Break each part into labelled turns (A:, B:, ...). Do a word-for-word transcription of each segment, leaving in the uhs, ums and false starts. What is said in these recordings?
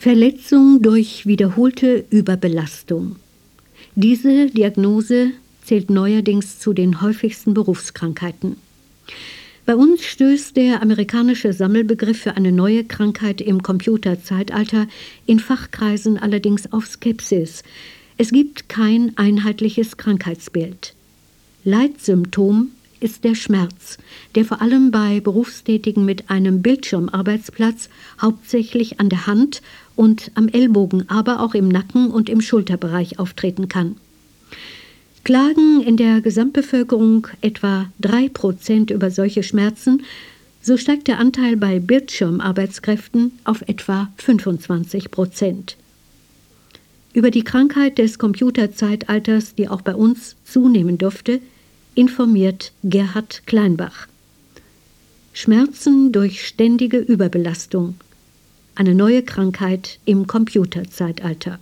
A: Verletzung durch wiederholte Überbelastung. Diese Diagnose zählt neuerdings zu den häufigsten Berufskrankheiten. Bei uns stößt der amerikanische Sammelbegriff für eine neue Krankheit im Computerzeitalter in Fachkreisen allerdings auf Skepsis. Es gibt kein einheitliches Krankheitsbild. Leitsymptom ist der Schmerz, der vor allem bei Berufstätigen mit einem Bildschirmarbeitsplatz hauptsächlich an der Hand und am Ellbogen, aber auch im Nacken und im Schulterbereich auftreten kann. Klagen in der Gesamtbevölkerung etwa drei Prozent über solche Schmerzen, so steigt der Anteil bei Bildschirmarbeitskräften auf etwa fünfundzwanzig Prozent. Über die Krankheit des Computerzeitalters, die auch bei uns zunehmen dürfte, informiert Gerhard Kleinbach. Schmerzen durch ständige Überbelastung. Eine neue Krankheit im Computerzeitalter.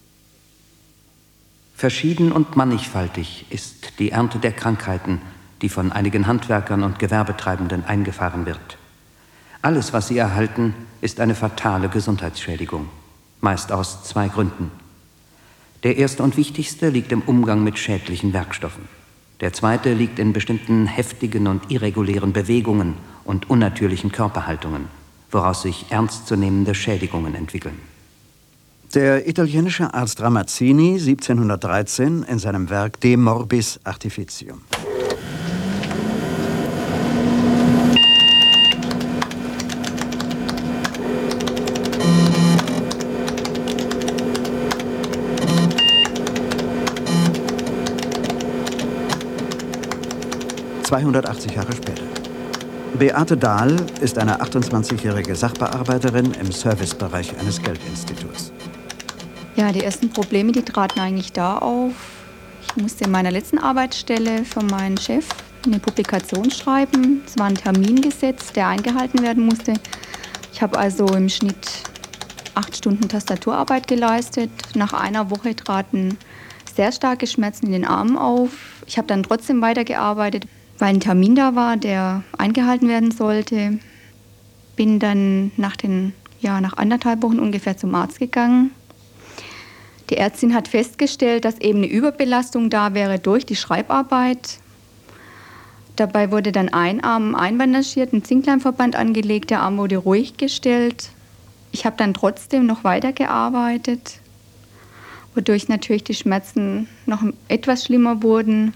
B: Verschieden und mannigfaltig ist die Ernte der Krankheiten, die von einigen Handwerkern und Gewerbetreibenden eingefahren wird. Alles, was sie erhalten, ist eine fatale Gesundheitsschädigung, meist aus zwei Gründen. Der erste und wichtigste liegt im Umgang mit schädlichen Werkstoffen. Der zweite liegt in bestimmten heftigen und irregulären Bewegungen und unnatürlichen Körperhaltungen, woraus sich ernstzunehmende Schädigungen entwickeln.
C: Der italienische Arzt Ramazzini siebzehnhundertdreizehn in seinem Werk De Morbis Artificium. zweihundertachtzig Jahre später. Beate Dahl ist eine achtundzwanzigjährige Sachbearbeiterin im Servicebereich eines Geldinstituts.
D: Ja, die ersten Probleme, die traten eigentlich da auf. Ich musste in meiner letzten Arbeitsstelle für meinen Chef eine Publikation schreiben. Es war ein Termin gesetzt, der eingehalten werden musste. Ich habe also im Schnitt acht Stunden Tastaturarbeit geleistet. Nach einer Woche traten sehr starke Schmerzen in den Armen auf. Ich habe dann trotzdem weitergearbeitet, weil ein Termin da war, der eingehalten werden sollte. Bin dann nach, den, ja, nach anderthalb Wochen ungefähr zum Arzt gegangen. Die Ärztin hat festgestellt, dass eben eine Überbelastung da wäre durch die Schreibarbeit. Dabei wurde dann ein Arm einbandagiert, ein Zinkleimverband angelegt, der Arm wurde ruhig gestellt. Ich habe dann trotzdem noch weitergearbeitet, wodurch natürlich die Schmerzen noch etwas schlimmer wurden.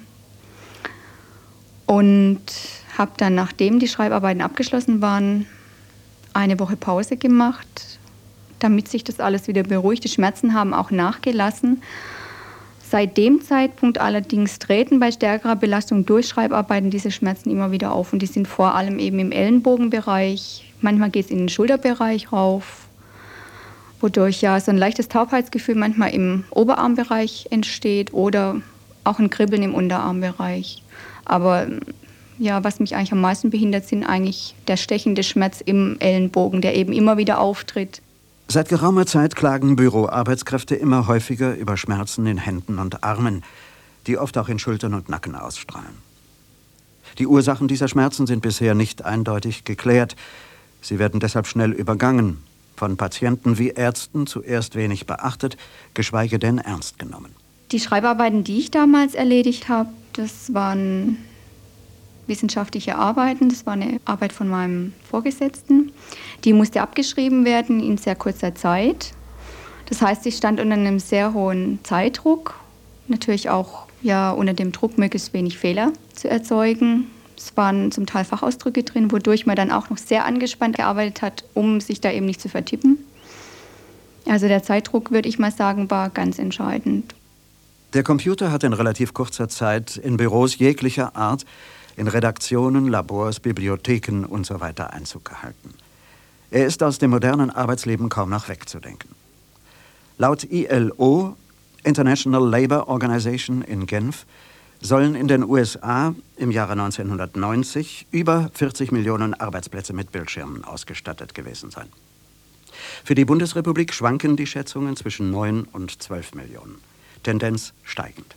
D: Und habe dann, nachdem die Schreibarbeiten abgeschlossen waren, eine Woche Pause gemacht, damit sich das alles wieder beruhigt. Die Schmerzen haben auch nachgelassen. Seit dem Zeitpunkt allerdings treten bei stärkerer Belastung durch Schreibarbeiten diese Schmerzen immer wieder auf. Und die sind vor allem eben im Ellenbogenbereich. Manchmal geht es in den Schulterbereich rauf, wodurch ja so ein leichtes Taubheitsgefühl manchmal im Oberarmbereich entsteht oder auch ein Kribbeln im Unterarmbereich. Aber ja, was mich eigentlich am meisten behindert, sind eigentlich der stechende Schmerz im Ellenbogen, der eben immer wieder auftritt.
C: Seit geraumer Zeit klagen Büroarbeitskräfte immer häufiger über Schmerzen in Händen und Armen, die oft auch in Schultern und Nacken ausstrahlen. Die Ursachen dieser Schmerzen sind bisher nicht eindeutig geklärt. Sie werden deshalb schnell übergangen, von Patienten wie Ärzten zuerst wenig beachtet, geschweige denn ernst genommen.
D: Die Schreibarbeiten, die ich damals erledigt habe, das waren wissenschaftliche Arbeiten. Das war eine Arbeit von meinem Vorgesetzten. Die musste abgeschrieben werden in sehr kurzer Zeit. Das heißt, ich stand unter einem sehr hohen Zeitdruck. Natürlich auch ja, unter dem Druck, möglichst wenig Fehler zu erzeugen. Es waren zum Teil Fachausdrücke drin, wodurch man dann auch noch sehr angespannt gearbeitet hat, um sich da eben nicht zu vertippen. Also der Zeitdruck, würde ich mal sagen, war ganz entscheidend.
C: Der Computer hat in relativ kurzer Zeit in Büros jeglicher Art, in Redaktionen, Labors, Bibliotheken und so weiter Einzug gehalten. Er ist aus dem modernen Arbeitsleben kaum noch wegzudenken. Laut I L O, International Labour Organization in Genf, sollen in den U S A im Jahre neunzehnhundertneunzig über vierzig Millionen Arbeitsplätze mit Bildschirmen ausgestattet gewesen sein. Für die Bundesrepublik schwanken die Schätzungen zwischen neun und zwölf Millionen. Tendenz steigend.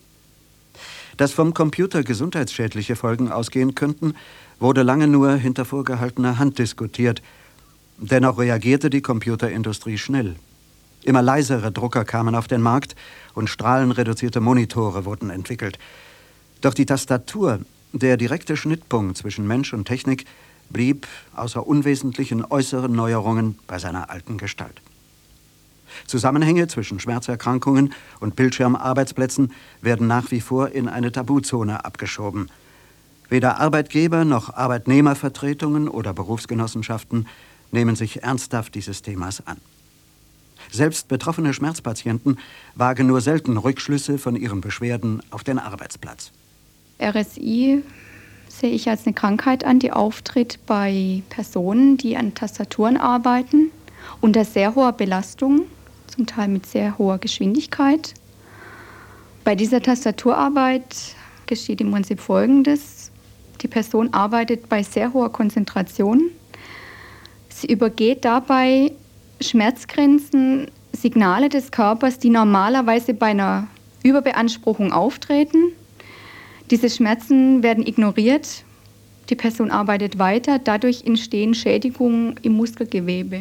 C: Dass vom Computer gesundheitsschädliche Folgen ausgehen könnten, wurde lange nur hinter vorgehaltener Hand diskutiert. Dennoch reagierte die Computerindustrie schnell. Immer leisere Drucker kamen auf den Markt und strahlenreduzierte Monitore wurden entwickelt. Doch die Tastatur, der direkte Schnittpunkt zwischen Mensch und Technik, blieb außer unwesentlichen äußeren Neuerungen bei seiner alten Gestalt. Zusammenhänge zwischen Schmerzerkrankungen und Bildschirmarbeitsplätzen werden nach wie vor in eine Tabuzone abgeschoben. Weder Arbeitgeber noch Arbeitnehmervertretungen oder Berufsgenossenschaften nehmen sich ernsthaft dieses Themas an. Selbst betroffene Schmerzpatienten wagen nur selten Rückschlüsse von ihren Beschwerden auf den Arbeitsplatz.
D: R S I sehe ich als eine Krankheit an, die auftritt bei Personen, die an Tastaturen arbeiten, unter sehr hoher Belastung, zum Teil mit sehr hoher Geschwindigkeit. Bei dieser Tastaturarbeit geschieht im Prinzip Folgendes. Die Person arbeitet bei sehr hoher Konzentration. Sie übergeht dabei Schmerzgrenzen, Signale des Körpers, die normalerweise bei einer Überbeanspruchung auftreten. Diese Schmerzen werden ignoriert. Die Person arbeitet weiter. Dadurch entstehen Schädigungen im Muskelgewebe.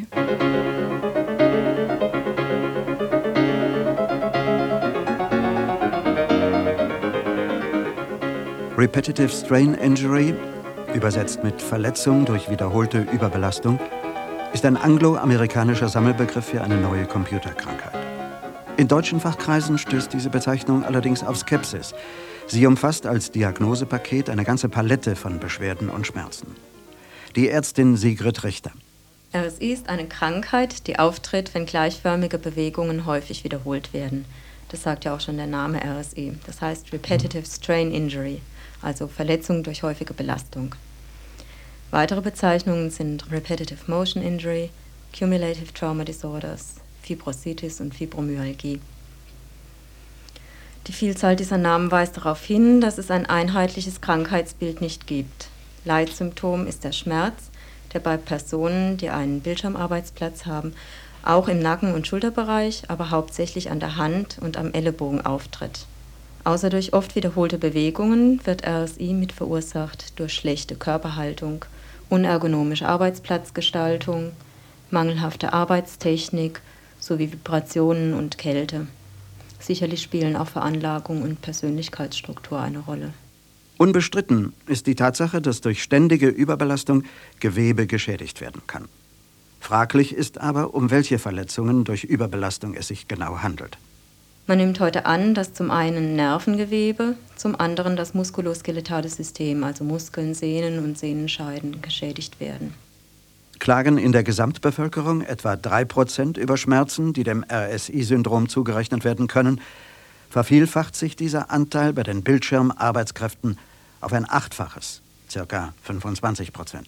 C: Repetitive Strain Injury, übersetzt mit Verletzung durch wiederholte Überbelastung, ist ein angloamerikanischer Sammelbegriff für eine neue Computerkrankheit. In deutschen Fachkreisen stößt diese Bezeichnung allerdings auf Skepsis. Sie umfasst als Diagnosepaket eine ganze Palette von Beschwerden und Schmerzen. Die Ärztin Sigrid Richter.
E: R S I ist eine Krankheit, die auftritt, wenn gleichförmige Bewegungen häufig wiederholt werden. Das sagt ja auch schon der Name R S I. Das heißt Repetitive Strain Injury, also Verletzung durch häufige Belastung. Weitere Bezeichnungen sind Repetitive Motion Injury, Cumulative Trauma Disorders, Fibrositis und Fibromyalgie. Die Vielzahl dieser Namen weist darauf hin, dass es ein einheitliches Krankheitsbild nicht gibt. Leitsymptom ist der Schmerz, der bei Personen, die einen Bildschirmarbeitsplatz haben, auch im Nacken- und Schulterbereich, aber hauptsächlich an der Hand und am Ellenbogen auftritt. Außer durch oft wiederholte Bewegungen wird R S I mit verursacht durch schlechte Körperhaltung, unergonomische Arbeitsplatzgestaltung, mangelhafte Arbeitstechnik sowie Vibrationen und Kälte. Sicherlich spielen auch Veranlagung und Persönlichkeitsstruktur eine Rolle.
C: Unbestritten ist die Tatsache, dass durch ständige Überbelastung Gewebe geschädigt werden kann. Fraglich ist aber, um welche Verletzungen durch Überbelastung es sich genau handelt.
E: Man nimmt heute an, dass zum einen Nervengewebe, zum anderen das muskuloskeletale System, also Muskeln, Sehnen und Sehnenscheiden, geschädigt werden.
C: Klagen in der Gesamtbevölkerung etwa drei Prozent über Schmerzen, die dem R S I-Syndrom zugerechnet werden können, vervielfacht sich dieser Anteil bei den Bildschirmarbeitskräften auf ein Achtfaches, ca. fünfundzwanzig Prozent.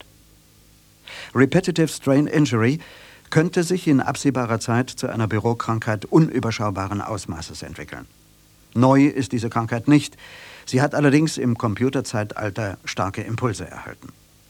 C: Repetitive Strain Injury könnte sich in absehbarer Zeit zu einer Bürokrankheit unüberschaubaren Ausmaßes entwickeln. Neu ist diese Krankheit nicht. Sie hat allerdings im Computerzeitalter starke Impulse erhalten.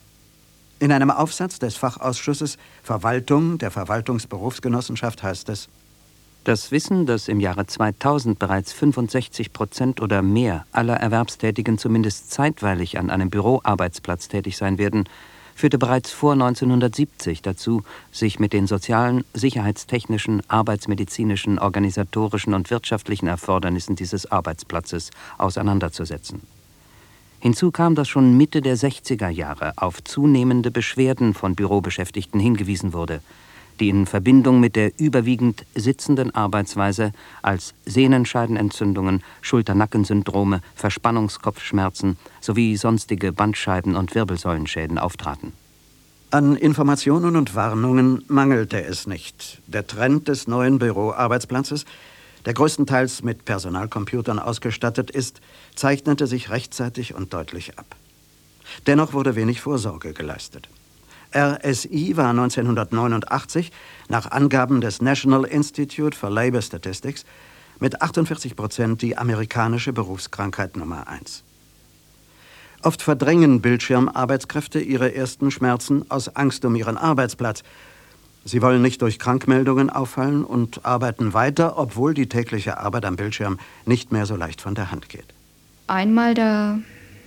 C: In einem Aufsatz des Fachausschusses Verwaltung der Verwaltungsberufsgenossenschaft heißt es:
B: Das Wissen, dass im Jahre zweitausend bereits fünfundsechzig Prozent oder mehr aller Erwerbstätigen zumindest zeitweilig an einem Büroarbeitsplatz tätig sein werden, führte bereits vor neunzehnhundertsiebzig dazu, sich mit den sozialen, sicherheitstechnischen, arbeitsmedizinischen, organisatorischen und wirtschaftlichen Erfordernissen dieses Arbeitsplatzes auseinanderzusetzen. Hinzu kam, dass schon Mitte der sechziger Jahre auf zunehmende Beschwerden von Bürobeschäftigten hingewiesen wurde, die in Verbindung mit der überwiegend sitzenden Arbeitsweise als Sehnenscheidenentzündungen, Schulter-Nacken-Syndrome, Verspannungskopfschmerzen sowie sonstige Bandscheiden- und Wirbelsäulenschäden auftraten.
C: An Informationen und Warnungen mangelte es nicht. Der Trend des neuen Büroarbeitsplatzes, der größtenteils mit Personalcomputern ausgestattet ist, zeichnete sich rechtzeitig und deutlich ab. Dennoch wurde wenig Vorsorge geleistet. R S I war neunzehnhundertneunundachtzig nach Angaben des National Institute for Labor Statistics mit achtundvierzig Prozent die amerikanische Berufskrankheit Nummer eins. Oft verdrängen Bildschirmarbeitskräfte ihre ersten Schmerzen aus Angst um ihren Arbeitsplatz. Sie wollen nicht durch Krankmeldungen auffallen und arbeiten weiter, obwohl die tägliche Arbeit am Bildschirm nicht mehr so leicht von der Hand geht.
D: Einmal da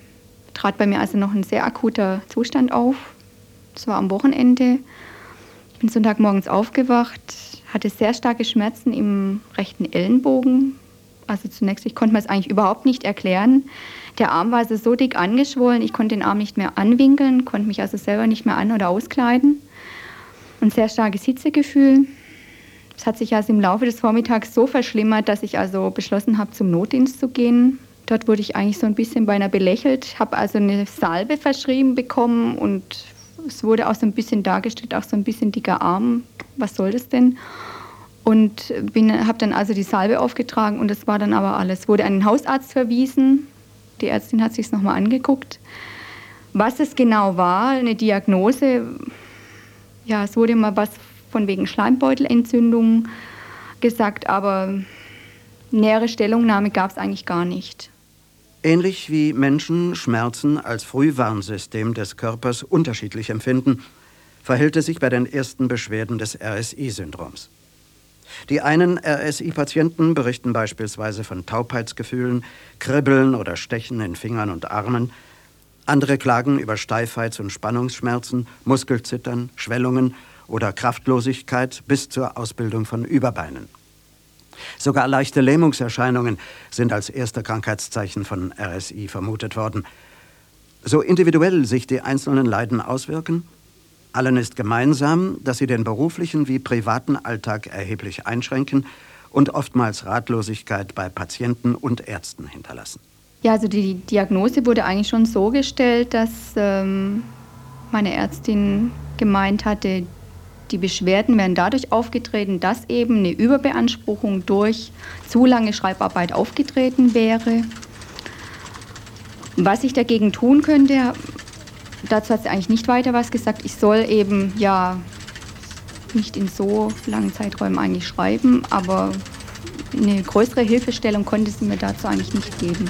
D: trat bei mir also noch ein sehr akuter Zustand auf. Das war am Wochenende. Ich bin Sonntagmorgens aufgewacht, hatte sehr starke Schmerzen im rechten Ellenbogen. Also zunächst, ich konnte mir das eigentlich überhaupt nicht erklären. Der Arm war also so dick angeschwollen, ich konnte den Arm nicht mehr anwinkeln, konnte mich also selber nicht mehr an- oder auskleiden. Ein sehr starkes Hitzegefühl. Es hat sich also im Laufe des Vormittags so verschlimmert, dass ich also beschlossen habe, zum Notdienst zu gehen. Dort wurde ich eigentlich so ein bisschen beinahe belächelt, habe also eine Salbe verschrieben bekommen und es wurde auch so ein bisschen dargestellt, auch so ein bisschen dicker Arm. Was soll das denn? Und habe dann also die Salbe aufgetragen und das war dann aber alles. Wurde an den Hausarzt verwiesen. Die Ärztin hat sich es nochmal angeguckt. Was es genau war, eine Diagnose, ja, es wurde mal was von wegen Schleimbeutelentzündung gesagt, aber nähere Stellungnahme gab es eigentlich gar nicht.
C: Ähnlich wie Menschen Schmerzen als Frühwarnsystem des Körpers unterschiedlich empfinden, verhält es sich bei den ersten Beschwerden des R S I-Syndroms. Die einen R S I-Patienten berichten beispielsweise von Taubheitsgefühlen, Kribbeln oder Stechen in Fingern und Armen. Andere klagen über Steifheits- und Spannungsschmerzen, Muskelzittern, Schwellungen oder Kraftlosigkeit bis zur Ausbildung von Überbeinen. Sogar leichte Lähmungserscheinungen sind als erste Krankheitszeichen von R S I vermutet worden. So individuell sich die einzelnen Leiden auswirken, allen ist gemeinsam, dass sie den beruflichen wie privaten Alltag erheblich einschränken und oftmals Ratlosigkeit bei Patienten und Ärzten hinterlassen.
D: Ja, also die Diagnose wurde eigentlich schon so gestellt, dass ähm, meine Ärztin gemeint hatte, die Beschwerden wären dadurch aufgetreten, dass eben eine Überbeanspruchung durch zu lange Schreibarbeit aufgetreten wäre. Was ich dagegen tun könnte, dazu hat sie eigentlich nicht weiter was gesagt. Ich soll eben ja nicht in so langen Zeiträumen eigentlich schreiben, aber eine größere Hilfestellung konnte sie mir dazu eigentlich nicht geben.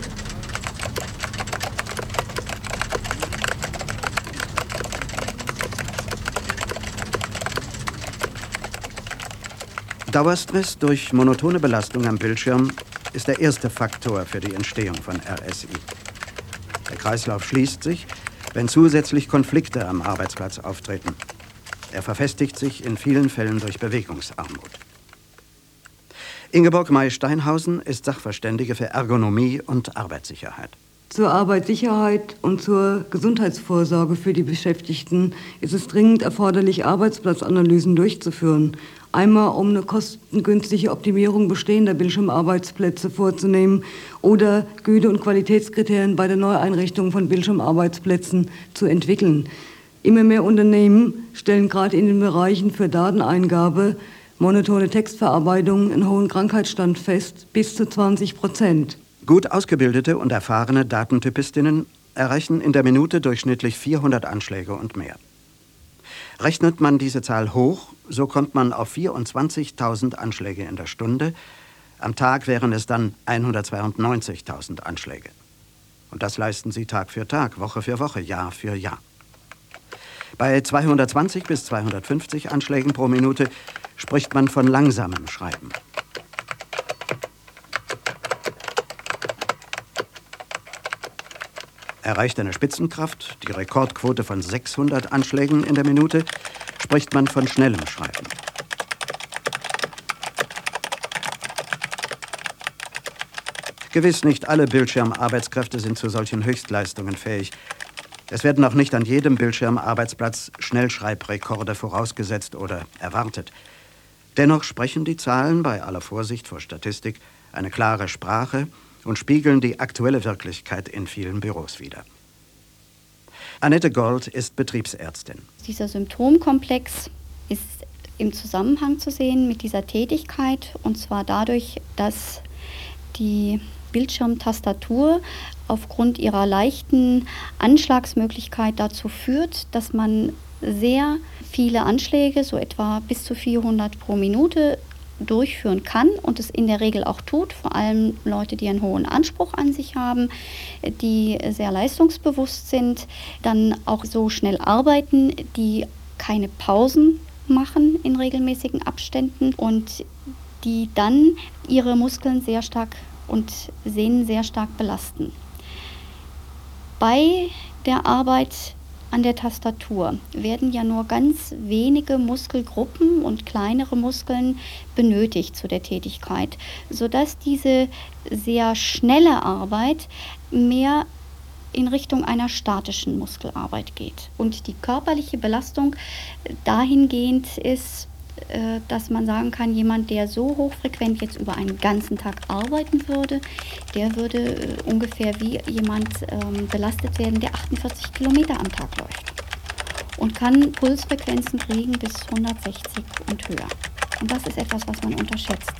C: Dauerstress durch monotone Belastung am Bildschirm ist der erste Faktor für die Entstehung von R S I. Der Kreislauf schließt sich, wenn zusätzlich Konflikte am Arbeitsplatz auftreten. Er verfestigt sich in vielen Fällen durch Bewegungsarmut. Ingeborg May-Steinhausen ist Sachverständige für Ergonomie und Arbeitssicherheit.
F: Zur Arbeitssicherheit und zur Gesundheitsvorsorge für die Beschäftigten ist es dringend erforderlich, Arbeitsplatzanalysen durchzuführen. Einmal, um eine kostengünstige Optimierung bestehender Bildschirmarbeitsplätze vorzunehmen oder Güte- und Qualitätskriterien bei der Neueinrichtung von Bildschirmarbeitsplätzen zu entwickeln. Immer mehr Unternehmen stellen gerade in den Bereichen für Dateneingabe, monotone Textverarbeitung einen hohen Krankheitsstand fest, bis zu zwanzig Prozent.
C: Gut ausgebildete und erfahrene Datentypistinnen erreichen in der Minute durchschnittlich vierhundert Anschläge und mehr. Rechnet man diese Zahl hoch, so kommt man auf vierundzwanzigtausend Anschläge in der Stunde. Am Tag wären es dann hundertzweiundneunzigtausend Anschläge. Und das leisten sie Tag für Tag, Woche für Woche, Jahr für Jahr. Bei zweihundertzwanzig bis zweihundertfünfzig Anschlägen pro Minute spricht man von langsamem Schreiben. Erreicht eine Spitzenkraft die Rekordquote von sechshundert Anschlägen in der Minute, spricht man von schnellem Schreiben. Gewiss, nicht alle Bildschirmarbeitskräfte sind zu solchen Höchstleistungen fähig. Es werden auch nicht an jedem Bildschirmarbeitsplatz Schnellschreibrekorde vorausgesetzt oder erwartet. Dennoch sprechen die Zahlen bei aller Vorsicht vor Statistik eine klare Sprache und spiegeln die aktuelle Wirklichkeit in vielen Büros wider. Annette Gold ist Betriebsärztin.
G: Dieser Symptomkomplex ist im Zusammenhang zu sehen mit dieser Tätigkeit, und zwar dadurch, dass die Bildschirmtastatur aufgrund ihrer leichten Anschlagsmöglichkeit dazu führt, dass man sehr viele Anschläge, so etwa bis zu vierhundert pro Minute, durchführen kann und es in der Regel auch tut, vor allem Leute, die einen hohen Anspruch an sich haben, die sehr leistungsbewusst sind, dann auch so schnell arbeiten, die keine Pausen machen in regelmäßigen Abständen und die dann ihre Muskeln sehr stark und Sehnen sehr stark belasten. Bei der Arbeit an der Tastatur werden ja nur ganz wenige Muskelgruppen und kleinere Muskeln benötigt zu der Tätigkeit, sodass diese sehr schnelle Arbeit mehr in Richtung einer statischen Muskelarbeit geht. Und die körperliche Belastung dahingehend ist, dass man sagen kann, jemand, der so hochfrequent jetzt über einen ganzen Tag arbeiten würde, der würde ungefähr wie jemand ähm, belastet werden, der achtundvierzig Kilometer am Tag läuft und kann Pulsfrequenzen kriegen bis hundertsechzig und höher. Und das ist etwas, was man unterschätzt.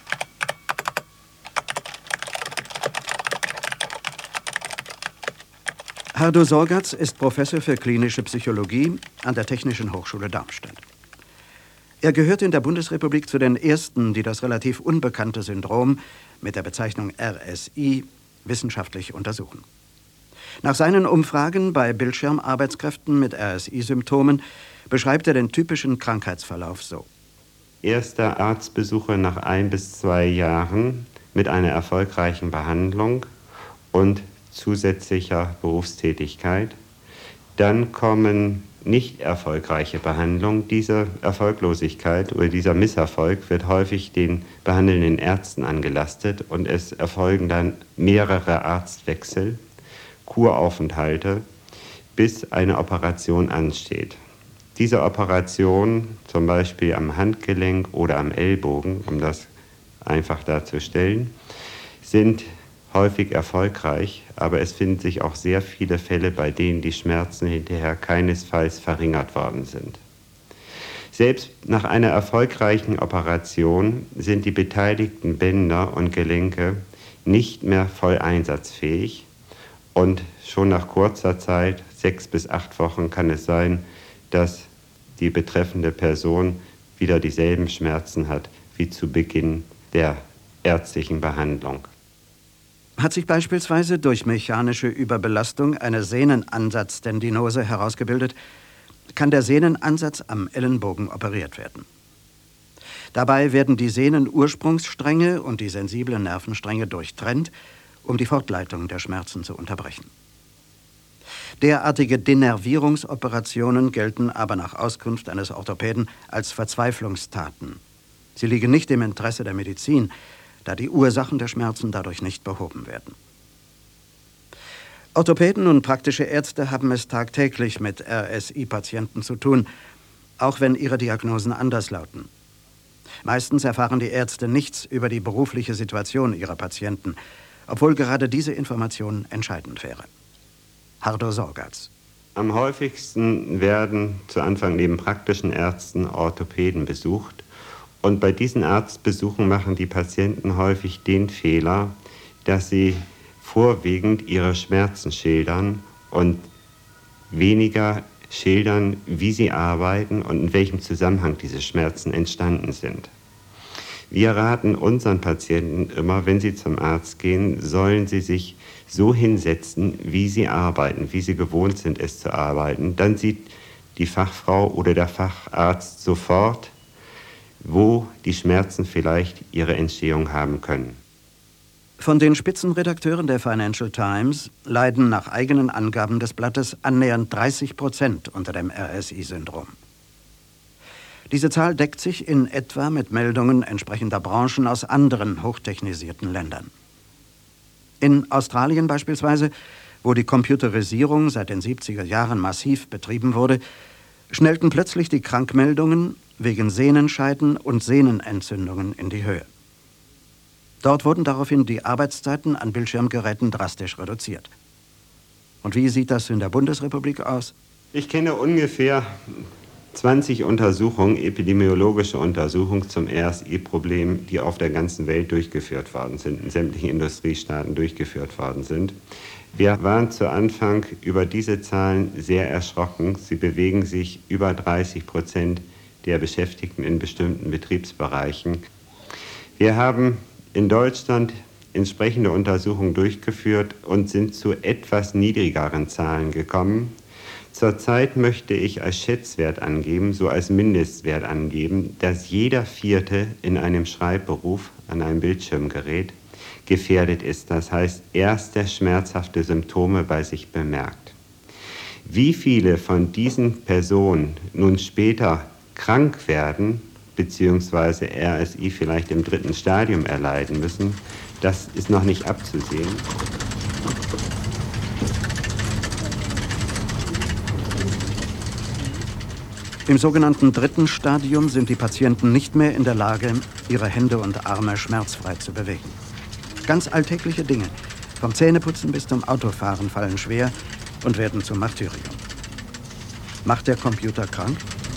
C: Hardo Sorgatz ist Professor für klinische Psychologie an der Technischen Hochschule Darmstadt. Er gehört in der Bundesrepublik zu den ersten, die das relativ unbekannte Syndrom mit der Bezeichnung R S I wissenschaftlich untersuchen. Nach seinen Umfragen bei Bildschirmarbeitskräften mit R S I-Symptomen beschreibt er den typischen Krankheitsverlauf so.
H: Erster Arztbesuche nach ein bis zwei Jahren mit einer erfolgreichen Behandlung und zusätzlicher Berufstätigkeit. Dann kommen nicht erfolgreiche Behandlung. Diese Erfolglosigkeit oder dieser Misserfolg wird häufig den behandelnden Ärzten angelastet und es erfolgen dann mehrere Arztwechsel, Kuraufenthalte, bis eine Operation ansteht. Diese Operation, zum Beispiel am Handgelenk oder am Ellbogen, um das einfach darzustellen, sind häufig erfolgreich, aber es finden sich auch sehr viele Fälle, bei denen die Schmerzen hinterher keinesfalls verringert worden sind. Selbst nach einer erfolgreichen Operation sind die beteiligten Bänder und Gelenke nicht mehr voll einsatzfähig und schon nach kurzer Zeit, sechs bis acht Wochen, kann es sein, dass die betreffende Person wieder dieselben Schmerzen hat wie zu Beginn der ärztlichen Behandlung.
C: Hat sich beispielsweise durch mechanische Überbelastung eine Sehnenansatztendinose herausgebildet, kann der Sehnenansatz am Ellenbogen operiert werden. Dabei werden die Sehnenursprungsstränge und die sensiblen Nervenstränge durchtrennt, um die Fortleitung der Schmerzen zu unterbrechen. Derartige Denervierungsoperationen gelten aber nach Auskunft eines Orthopäden als Verzweiflungstaten. Sie liegen nicht im Interesse der Medizin, da die Ursachen der Schmerzen dadurch nicht behoben werden. Orthopäden und praktische Ärzte haben es tagtäglich mit R S I-Patienten zu tun, auch wenn ihre Diagnosen anders lauten. Meistens erfahren die Ärzte nichts über die berufliche Situation ihrer Patienten, obwohl gerade diese Information entscheidend wäre. Hardo Sorgatz.
H: Am häufigsten werden zu Anfang neben praktischen Ärzten Orthopäden besucht. Und bei diesen Arztbesuchen machen die Patienten häufig den Fehler, dass sie vorwiegend ihre Schmerzen schildern und weniger schildern, wie sie arbeiten und in welchem Zusammenhang diese Schmerzen entstanden sind. Wir raten unseren Patienten immer, wenn sie zum Arzt gehen, sollen sie sich so hinsetzen, wie sie arbeiten, wie sie gewohnt sind, es zu arbeiten. Dann sieht die Fachfrau oder der Facharzt sofort, wo die Schmerzen vielleicht ihre Entstehung haben können.
C: Von den Spitzenredakteuren der Financial Times leiden nach eigenen Angaben des Blattes annähernd dreißig Prozent unter dem R S I-Syndrom. Diese Zahl deckt sich in etwa mit Meldungen entsprechender Branchen aus anderen hochtechnisierten Ländern. In Australien beispielsweise, wo die Computerisierung seit den siebziger Jahren massiv betrieben wurde, schnellten plötzlich die Krankmeldungen wegen Sehnenscheiden und Sehnenentzündungen in die Höhe. Dort wurden daraufhin die Arbeitszeiten an Bildschirmgeräten drastisch reduziert. Und wie sieht das in der Bundesrepublik aus?
H: Ich kenne ungefähr zwanzig Untersuchungen, epidemiologische Untersuchungen zum R S I-Problem, die auf der ganzen Welt durchgeführt worden sind, in sämtlichen Industriestaaten durchgeführt worden sind. Wir waren zu Anfang über diese Zahlen sehr erschrocken. Sie bewegen sich über dreißig Prozent der Beschäftigten in bestimmten Betriebsbereichen. Wir haben in Deutschland entsprechende Untersuchungen durchgeführt und sind zu etwas niedrigeren Zahlen gekommen. Zurzeit möchte ich als Schätzwert angeben, so als Mindestwert angeben, dass jeder Vierte in einem Schreibberuf an einem Bildschirmgerät gefährdet ist. Das heißt, erste schmerzhafte Symptome bei sich bemerkt. Wie viele von diesen Personen nun später krank werden, beziehungsweise R S I vielleicht im dritten Stadium erleiden müssen, das ist noch nicht abzusehen.
C: Im sogenannten dritten Stadium sind die Patienten nicht mehr in der Lage, ihre Hände und Arme schmerzfrei zu bewegen. Ganz alltägliche Dinge, vom Zähneputzen bis zum Autofahren, fallen schwer und werden zum Martyrium. Macht der Computer krank?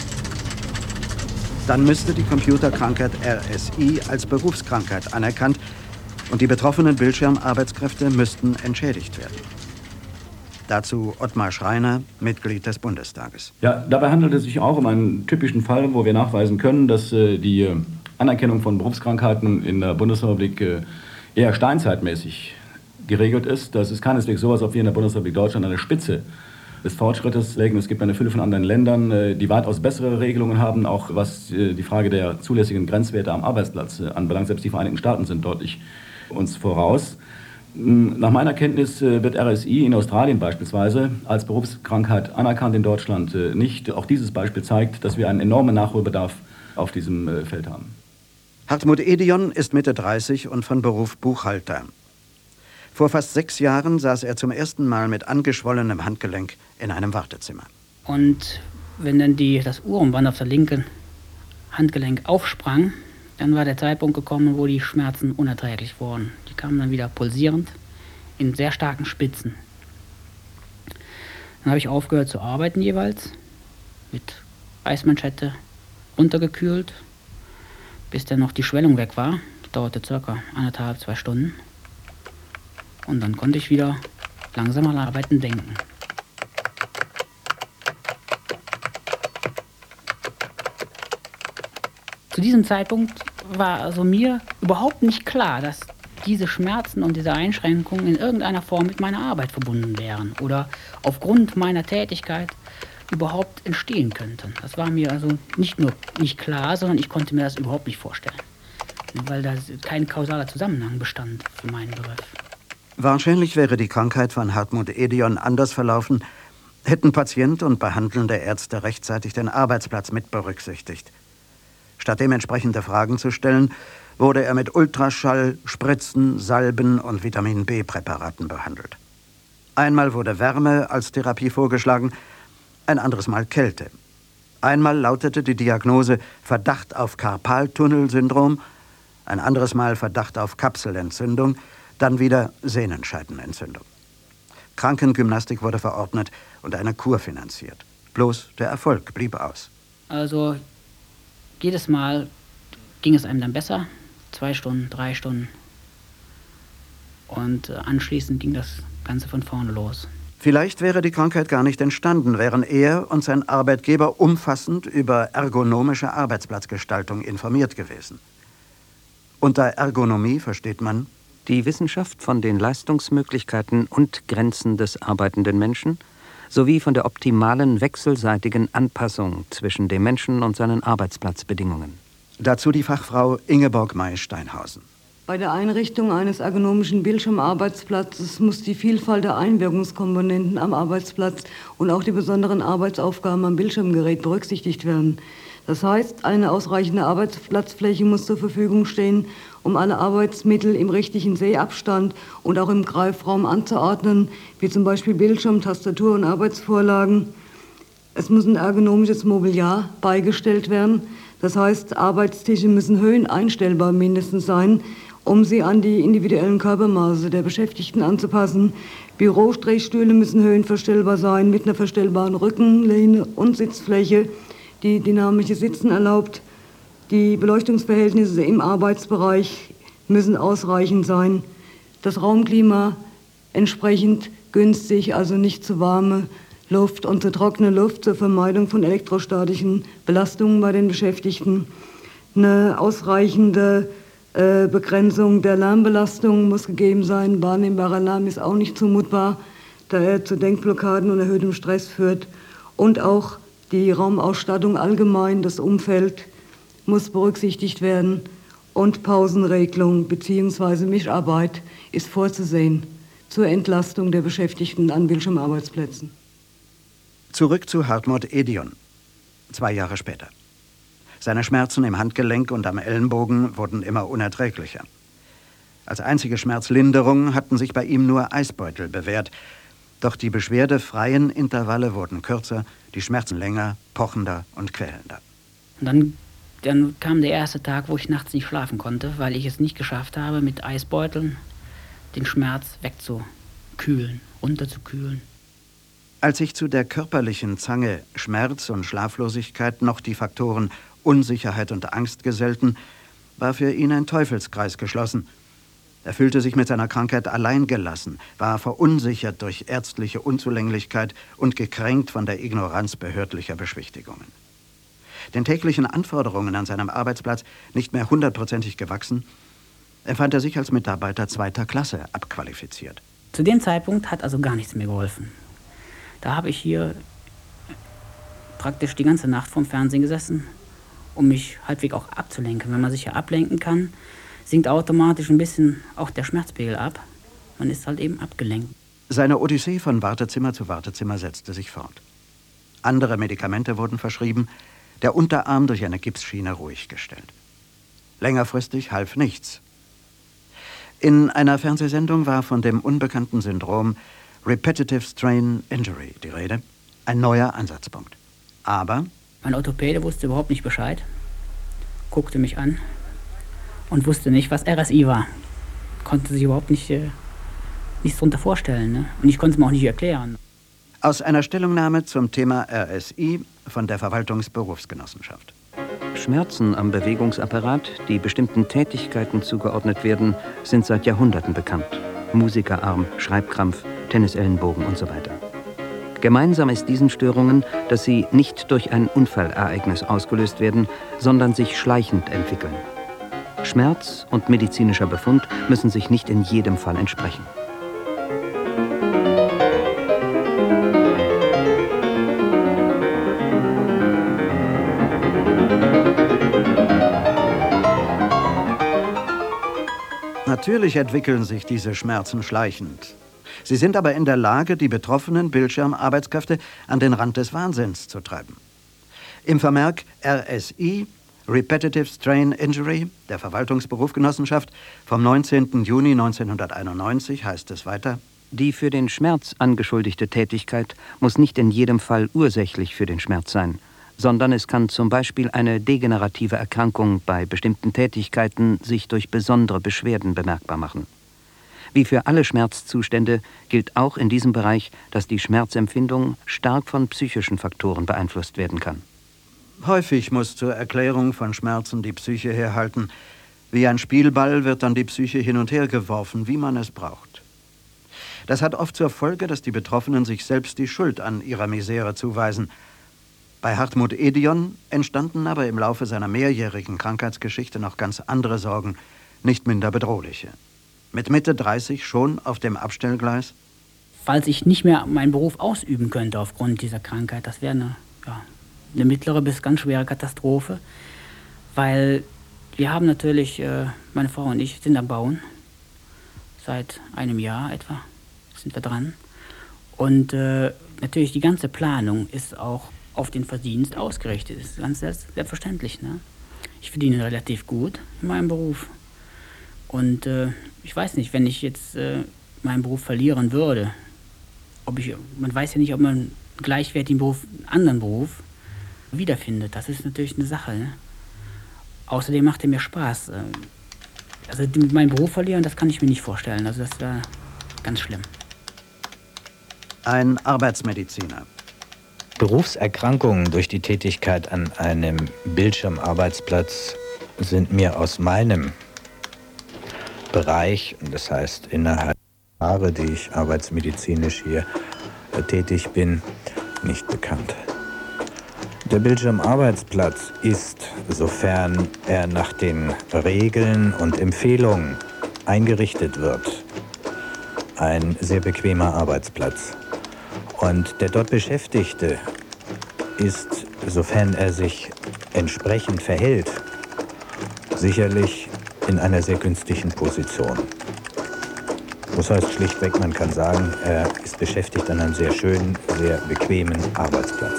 C: Dann müsste die Computerkrankheit R S I als Berufskrankheit anerkannt und die betroffenen Bildschirmarbeitskräfte müssten entschädigt werden. Dazu Ottmar Schreiner, Mitglied des Bundestages.
I: Ja, dabei handelt es sich auch um einen typischen Fall, wo wir nachweisen können, dass äh, die äh, Anerkennung von Berufskrankheiten in der Bundesrepublik äh, eher steinzeitmäßig geregelt ist. Das ist keineswegs so, als ob wir in der Bundesrepublik Deutschland an der Spitze des Fortschrittes liegen. Es gibt eine Fülle von anderen Ländern, äh, die weitaus bessere Regelungen haben, auch was äh, die Frage der zulässigen Grenzwerte am Arbeitsplatz äh, anbelangt. Selbst die Vereinigten Staaten sind deutlich uns voraus. Nach meiner Kenntnis wird R S I in Australien beispielsweise als Berufskrankheit anerkannt, in Deutschland nicht. Auch dieses Beispiel zeigt, dass wir einen enormen Nachholbedarf auf diesem Feld haben.
C: Hartmut Edion ist Mitte dreißig und von Beruf Buchhalter. Vor fast sechs Jahren saß er zum ersten Mal mit angeschwollenem Handgelenk in einem Wartezimmer.
J: Und wenn dann die, das Uhrenband auf der linken Handgelenk aufsprang, dann war der Zeitpunkt gekommen, wo die Schmerzen unerträglich wurden. Die kamen dann wieder pulsierend in sehr starken Spitzen. Dann habe ich aufgehört zu arbeiten jeweils, mit Eismanschette runtergekühlt, bis dann noch die Schwellung weg war. Das dauerte circa anderthalb, zwei Stunden. Und dann konnte ich wieder langsam an Arbeiten denken. Zu diesem Zeitpunkt war also mir überhaupt nicht klar, dass diese Schmerzen und diese Einschränkungen in irgendeiner Form mit meiner Arbeit verbunden wären oder aufgrund meiner Tätigkeit überhaupt entstehen könnten. Das war mir also nicht nur nicht klar, sondern ich konnte mir das überhaupt nicht vorstellen, weil da kein kausaler Zusammenhang bestand für meinen Begriff.
C: Wahrscheinlich wäre die Krankheit von Hartmut Edion anders verlaufen, hätten Patient und behandelnde Ärzte rechtzeitig den Arbeitsplatz mit berücksichtigt. Statt dementsprechende Fragen zu stellen, wurde er mit Ultraschall, Spritzen, Salben und Vitamin-B-Präparaten behandelt. Einmal wurde Wärme als Therapie vorgeschlagen, ein anderes Mal Kälte. Einmal lautete die Diagnose Verdacht auf Karpaltunnelsyndrom, ein anderes Mal Verdacht auf Kapselentzündung, dann wieder Sehnenscheidenentzündung. Krankengymnastik wurde verordnet und eine Kur finanziert. Bloß der Erfolg blieb aus.
J: Also jedes Mal ging es einem dann besser, zwei Stunden, drei Stunden. Und anschließend ging das Ganze von vorne los.
C: Vielleicht wäre die Krankheit gar nicht entstanden, wären er und sein Arbeitgeber umfassend über ergonomische Arbeitsplatzgestaltung informiert gewesen. Unter Ergonomie versteht man
B: die Wissenschaft von den Leistungsmöglichkeiten und Grenzen des arbeitenden Menschen sowie von der optimalen wechselseitigen Anpassung zwischen dem Menschen und seinen Arbeitsplatzbedingungen.
C: Dazu die Fachfrau Ingeborg May-Steinhausen.
F: Bei der Einrichtung eines ergonomischen Bildschirmarbeitsplatzes muss die Vielfalt der Einwirkungskomponenten am Arbeitsplatz und auch die besonderen Arbeitsaufgaben am Bildschirmgerät berücksichtigt werden. Das heißt, eine ausreichende Arbeitsplatzfläche muss zur Verfügung stehen, um alle Arbeitsmittel im richtigen Sehabstand und auch im Greifraum anzuordnen, wie zum Beispiel Bildschirm, Tastatur und Arbeitsvorlagen. Es muss ein ergonomisches Mobiliar beigestellt werden. Das heißt, Arbeitstische müssen höheneinstellbar mindestens sein, um sie an die individuellen Körpermaße der Beschäftigten anzupassen. Bürostehstühle müssen höhenverstellbar sein, mit einer verstellbaren Rückenlehne und Sitzfläche, die dynamische Sitzen erlaubt. Die Beleuchtungsverhältnisse im Arbeitsbereich müssen ausreichend sein. Das Raumklima entsprechend günstig, also nicht zu warme Luft und zu trockene Luft zur Vermeidung von elektrostatischen Belastungen bei den Beschäftigten. Eine ausreichende äh, Begrenzung der Lärmbelastung muss gegeben sein. Wahrnehmbarer Lärm ist auch nicht zumutbar, da er zu Denkblockaden und erhöhtem Stress führt. Und auch die Raumausstattung allgemein, das Umfeld muss berücksichtigt werden. Und Pausenregelung bzw. Mischarbeit ist vorzusehen zur Entlastung der Beschäftigten an Bildschirmarbeitsplätzen.
C: Zurück zu Hartmut Edion. Zwei Jahre später. Seine Schmerzen im Handgelenk und am Ellenbogen wurden immer unerträglicher. Als einzige Schmerzlinderung hatten sich bei ihm nur Eisbeutel bewährt. Doch die beschwerdefreien Intervalle wurden kürzer, die Schmerzen länger, pochender und quälender.
J: Und dann, dann kam der erste Tag, wo ich nachts nicht schlafen konnte, weil ich es nicht geschafft habe, mit Eisbeuteln den Schmerz wegzukühlen, runterzukühlen.
C: Als sich zu der körperlichen Zange Schmerz und Schlaflosigkeit noch die Faktoren Unsicherheit und Angst gesellten, war für ihn ein Teufelskreis geschlossen. Er fühlte sich mit seiner Krankheit alleingelassen, war verunsichert durch ärztliche Unzulänglichkeit und gekränkt von der Ignoranz behördlicher Beschwichtigungen. Den täglichen Anforderungen an seinem Arbeitsplatz nicht mehr hundertprozentig gewachsen, empfand er sich als Mitarbeiter zweiter Klasse abqualifiziert.
J: Zu dem Zeitpunkt hat also gar nichts mehr geholfen. Da habe ich hier praktisch die ganze Nacht vorm Fernsehen gesessen, um mich halbwegs auch abzulenken. Wenn man sich ja ablenken kann, sinkt automatisch ein bisschen auch der Schmerzpegel ab. Man ist halt eben abgelenkt.
C: Seine Odyssee von Wartezimmer zu Wartezimmer setzte sich fort. Andere Medikamente wurden verschrieben, der Unterarm durch eine Gipsschiene ruhig gestellt. Längerfristig half nichts. In einer Fernsehsendung war von dem unbekannten Syndrom Repetitive Strain Injury die Rede, ein neuer Ansatzpunkt. Aber
J: mein Orthopäde wusste überhaupt nicht Bescheid, guckte mich an und wusste nicht, was R S I war. Konnte sich überhaupt nicht, äh, nichts darunter vorstellen. Ne? Und ich konnte es mir auch nicht erklären.
C: Aus einer Stellungnahme zum Thema R S I von der Verwaltungsberufsgenossenschaft.
B: Schmerzen am Bewegungsapparat, die bestimmten Tätigkeiten zugeordnet werden, sind seit Jahrhunderten bekannt. Musikerarm, Schreibkrampf, Tennisellenbogen und so weiter. Gemeinsam ist diesen Störungen, dass sie nicht durch ein Unfallereignis ausgelöst werden, sondern sich schleichend entwickeln. Schmerz und medizinischer Befund müssen sich nicht in jedem Fall entsprechen.
C: Natürlich entwickeln sich diese Schmerzen schleichend. Sie sind aber in der Lage, die betroffenen Bildschirmarbeitskräfte an den Rand des Wahnsinns zu treiben. Im Vermerk R S I, Repetitive Strain Injury, der Verwaltungsberufsgenossenschaft vom neunzehnten Juni neunzehnhunderteinundneunzig heißt es weiter:
B: Die für den Schmerz angeschuldigte Tätigkeit muss nicht in jedem Fall ursächlich für den Schmerz sein, sondern es kann zum Beispiel eine degenerative Erkrankung bei bestimmten Tätigkeiten sich durch besondere Beschwerden bemerkbar machen. Wie für alle Schmerzzustände gilt auch in diesem Bereich, dass die Schmerzempfindung stark von psychischen Faktoren beeinflusst werden kann.
C: Häufig muss zur Erklärung von Schmerzen die Psyche herhalten. Wie ein Spielball wird dann die Psyche hin und her geworfen, wie man es braucht. Das hat oft zur Folge, dass die Betroffenen sich selbst die Schuld an ihrer Misere zuweisen. Bei Hartmut Edion entstanden aber im Laufe seiner mehrjährigen Krankheitsgeschichte noch ganz andere Sorgen, nicht minder bedrohliche. Mit Mitte dreißig schon auf dem Abstellgleis?
J: Falls ich nicht mehr meinen Beruf ausüben könnte aufgrund dieser Krankheit, das wäre eine, ja, eine mittlere bis ganz schwere Katastrophe. Weil wir haben natürlich, äh, meine Frau und ich sind am Bauen. Seit einem Jahr etwa sind wir dran. Und äh, natürlich die ganze Planung ist auch auf den Verdienst ausgerichtet. Das ist ganz selbstverständlich. Ne? Ich verdiene relativ gut in meinem Beruf. Und äh, ich weiß nicht, wenn ich jetzt äh, meinen Beruf verlieren würde, ob ich, man weiß ja nicht, ob man einen gleichwertigen Beruf, einen anderen Beruf wiederfindet. Das ist natürlich eine Sache. Ne? Außerdem macht er mir Spaß. Also meinen Beruf verlieren, das kann ich mir nicht vorstellen. Also das wäre ganz schlimm.
C: Ein Arbeitsmediziner.
K: Berufserkrankungen durch die Tätigkeit an einem Bildschirmarbeitsplatz sind mir aus meinem Bereich, das heißt innerhalb der Jahre, die ich arbeitsmedizinisch hier tätig bin, nicht bekannt. Der Bildschirmarbeitsplatz ist, sofern er nach den Regeln und Empfehlungen eingerichtet wird, ein sehr bequemer Arbeitsplatz. Und der dort Beschäftigte ist, sofern er sich entsprechend verhält, sicherlich in einer sehr günstigen Position. Das heißt schlichtweg, man kann sagen, er ist beschäftigt an einem sehr schönen, sehr bequemen Arbeitsplatz.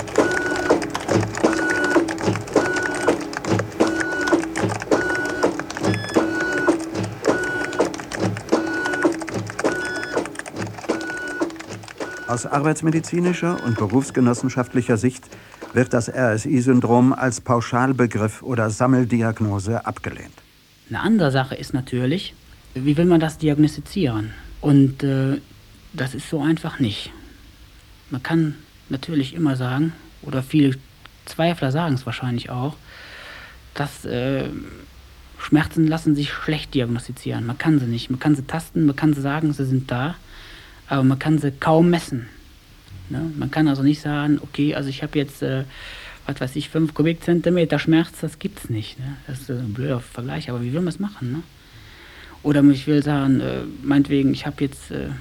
C: Aus arbeitsmedizinischer und berufsgenossenschaftlicher Sicht wird das R S I-Syndrom als Pauschalbegriff oder Sammeldiagnose abgelehnt.
J: Eine andere Sache ist natürlich, wie will man das diagnostizieren? Und äh, das ist so einfach nicht. Man kann natürlich immer sagen, oder viele Zweifler sagen es wahrscheinlich auch, dass äh, Schmerzen lassen sich schlecht diagnostizieren. Man kann sie nicht. Man kann sie tasten, man kann sie sagen, sie sind da, aber man kann sie kaum messen. Ne? Man kann also nicht sagen, okay, also ich habe jetzt, äh, was weiß ich, fünf Kubikzentimeter Schmerz, das gibt's nicht. Ne? Das ist ein blöder Vergleich, aber wie will man es machen? Ne? Oder ich will sagen, äh, meinetwegen, ich habe jetzt, äh,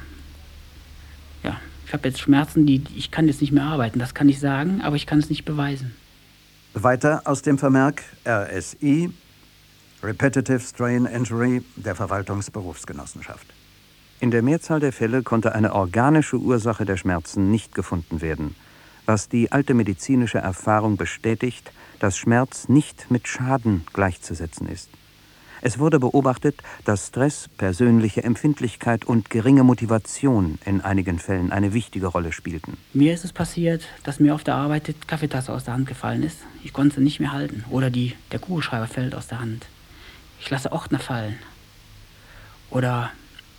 J: ja, ich habe jetzt Schmerzen, die ich kann jetzt nicht mehr arbeiten. Das kann ich sagen, aber ich kann es nicht beweisen.
C: Weiter aus dem Vermerk R S I, Repetitive Strain Injury der Verwaltungsberufsgenossenschaft.
B: In der Mehrzahl der Fälle konnte eine organische Ursache der Schmerzen nicht gefunden werden, was die alte medizinische Erfahrung bestätigt, dass Schmerz nicht mit Schaden gleichzusetzen ist. Es wurde beobachtet, dass Stress, persönliche Empfindlichkeit und geringe Motivation in einigen Fällen eine wichtige Rolle spielten.
J: Mir ist es passiert, dass mir auf der Arbeit die Kaffeetasse aus der Hand gefallen ist. Ich konnte sie nicht mehr halten. Oder die, der Kugelschreiber fällt aus der Hand. Ich lasse Ordner fallen. Oder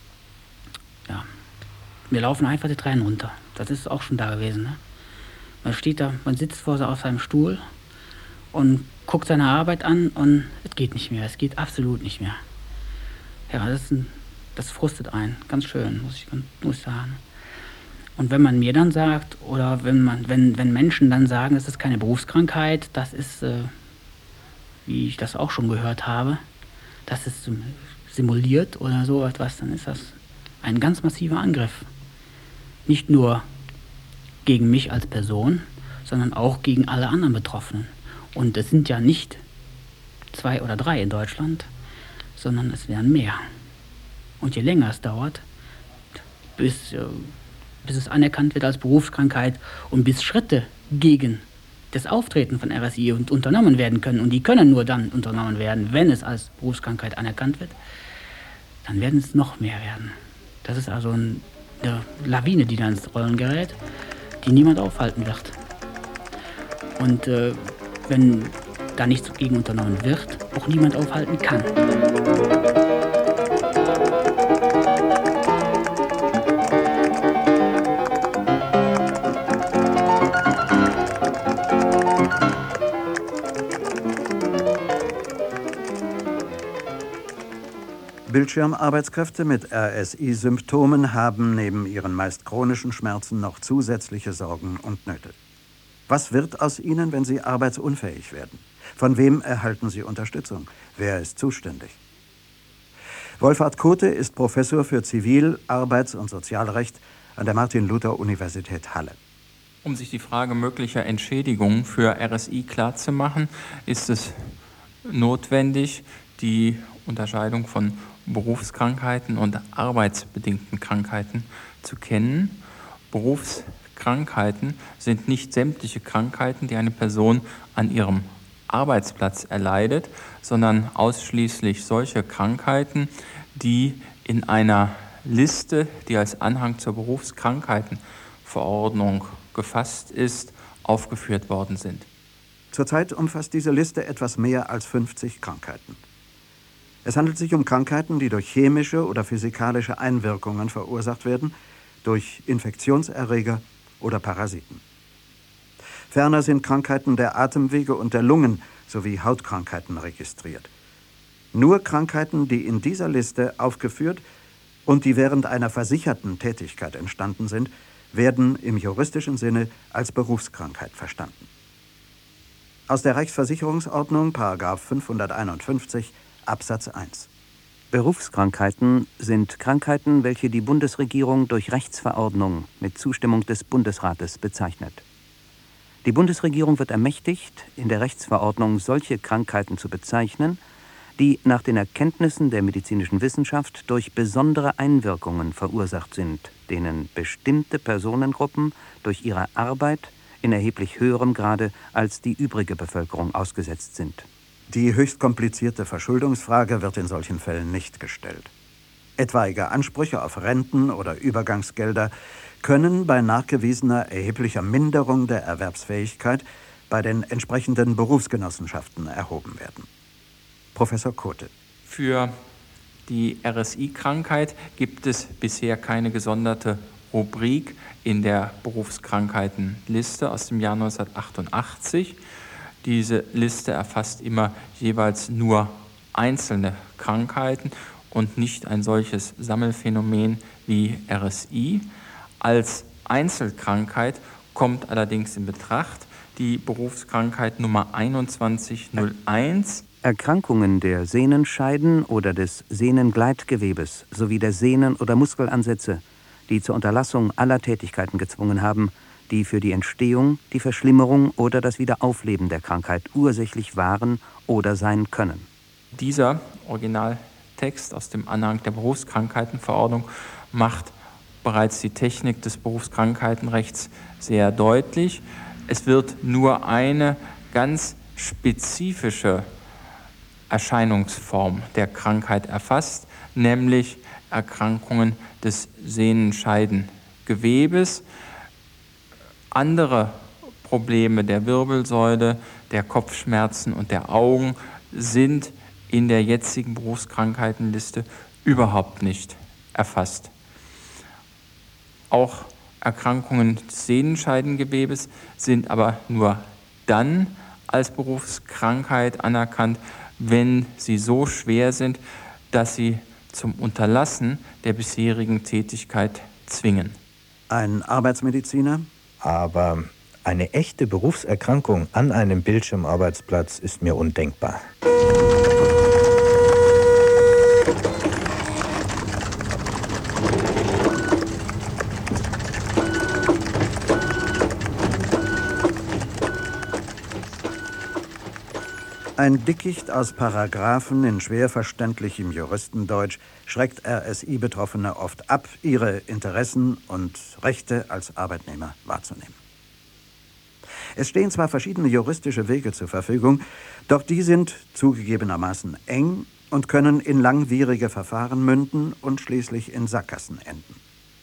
J: ja, mir laufen einfach die Tränen runter. Das ist auch schon da gewesen. Ne? Man steht da, man sitzt vor auf seinem Stuhl und guckt seine Arbeit an und es geht nicht mehr. Es geht absolut nicht mehr. Ja, das, ist ein, das frustet einen. Ganz schön, muss ich, muss ich sagen. Und wenn man mir dann sagt, oder wenn, man, wenn, wenn Menschen dann sagen, es ist keine Berufskrankheit, das ist, äh, wie ich das auch schon gehört habe, das ist simuliert oder so etwas, dann ist das ein ganz massiver Angriff. Nicht nur gegen mich als Person, sondern auch gegen alle anderen Betroffenen. Und es sind ja nicht zwei oder drei in Deutschland, sondern es werden mehr. Und je länger es dauert, bis, bis es anerkannt wird als Berufskrankheit und bis Schritte gegen das Auftreten von R S I und unternommen werden können, und die können nur dann unternommen werden, wenn es als Berufskrankheit anerkannt wird, dann werden es noch mehr werden. Das ist also eine Lawine, die da ins Rollen gerät, die niemand aufhalten wird. Und äh, wenn da nichts dagegen unternommen wird, auch niemand aufhalten kann.
C: Bildschirmarbeitskräfte mit R S I-Symptomen haben neben ihren meist chronischen Schmerzen noch zusätzliche Sorgen und Nöte. Was wird aus ihnen, wenn sie arbeitsunfähig werden? Von wem erhalten sie Unterstützung? Wer ist zuständig? Wolfhard Kothe ist Professor für Zivil-, Arbeits- und Sozialrecht an der Martin-Luther-Universität Halle.
L: Um sich die Frage möglicher Entschädigung für R S I klarzumachen, ist es notwendig, die Unterscheidung von Berufskrankheiten und arbeitsbedingten Krankheiten zu kennen. Berufskrankheiten sind nicht sämtliche Krankheiten, die eine Person an ihrem Arbeitsplatz erleidet, sondern ausschließlich solche Krankheiten, die in einer Liste, die als Anhang zur Berufskrankheitenverordnung gefasst ist, aufgeführt worden sind.
C: Zurzeit umfasst diese Liste etwas mehr als fünfzig Krankheiten. Es handelt sich um Krankheiten, die durch chemische oder physikalische Einwirkungen verursacht werden, durch Infektionserreger oder Parasiten. Ferner sind Krankheiten der Atemwege und der Lungen sowie Hautkrankheiten registriert. Nur Krankheiten, die in dieser Liste aufgeführt und die während einer versicherten Tätigkeit entstanden sind, werden im juristischen Sinne als Berufskrankheit verstanden. Aus der Reichsversicherungsordnung, Paragraph fünfhunderteinundfünfzig, Absatz eins.
B: Berufskrankheiten sind Krankheiten, welche die Bundesregierung durch Rechtsverordnung mit Zustimmung des Bundesrates bezeichnet. Die Bundesregierung wird ermächtigt, in der Rechtsverordnung solche Krankheiten zu bezeichnen, die nach den Erkenntnissen der medizinischen Wissenschaft durch besondere Einwirkungen verursacht sind, denen bestimmte Personengruppen durch ihre Arbeit in erheblich höherem Grade als die übrige Bevölkerung ausgesetzt sind.
C: Die höchst komplizierte Verschuldungsfrage wird in solchen Fällen nicht gestellt. Etwaige Ansprüche auf Renten oder Übergangsgelder können bei nachgewiesener erheblicher Minderung der Erwerbsfähigkeit bei den entsprechenden Berufsgenossenschaften erhoben werden. Professor Kothe.
L: Für die R S I-Krankheit gibt es bisher keine gesonderte Rubrik in der Berufskrankheitenliste aus dem Jahr neunzehnhundertachtundachtzig. Diese Liste erfasst immer jeweils nur einzelne Krankheiten und nicht ein solches Sammelphänomen wie R S I. Als Einzelkrankheit kommt allerdings in Betracht die Berufskrankheit Nummer einundzwanzig null eins.
B: Erkrankungen der Sehnenscheiden oder des Sehnengleitgewebes sowie der Sehnen- oder Muskelansätze, die zur Unterlassung aller Tätigkeiten gezwungen haben, die für die Entstehung, die Verschlimmerung oder das Wiederaufleben der Krankheit ursächlich waren oder sein können.
L: Dieser Originaltext aus dem Anhang der Berufskrankheitenverordnung macht bereits die Technik des Berufskrankheitenrechts sehr deutlich. Es wird nur eine ganz spezifische Erscheinungsform der Krankheit erfasst, nämlich Erkrankungen des Sehnenscheidengewebes. Andere Probleme der Wirbelsäule, der Kopfschmerzen und der Augen sind in der jetzigen Berufskrankheitenliste überhaupt nicht erfasst. Auch Erkrankungen des Sehnenscheidengewebes sind aber nur dann als Berufskrankheit anerkannt, wenn sie so schwer sind, dass sie zum Unterlassen der bisherigen Tätigkeit zwingen.
C: Ein Arbeitsmediziner?
K: Aber eine echte Berufserkrankung an einem Bildschirmarbeitsplatz ist mir undenkbar.
C: Ein Dickicht aus Paragraphen in schwer verständlichem Juristendeutsch schreckt R S I-Betroffene oft ab, ihre Interessen und Rechte als Arbeitnehmer wahrzunehmen. Es stehen zwar verschiedene juristische Wege zur Verfügung, doch die sind zugegebenermaßen eng und können in langwierige Verfahren münden und schließlich in Sackgassen enden.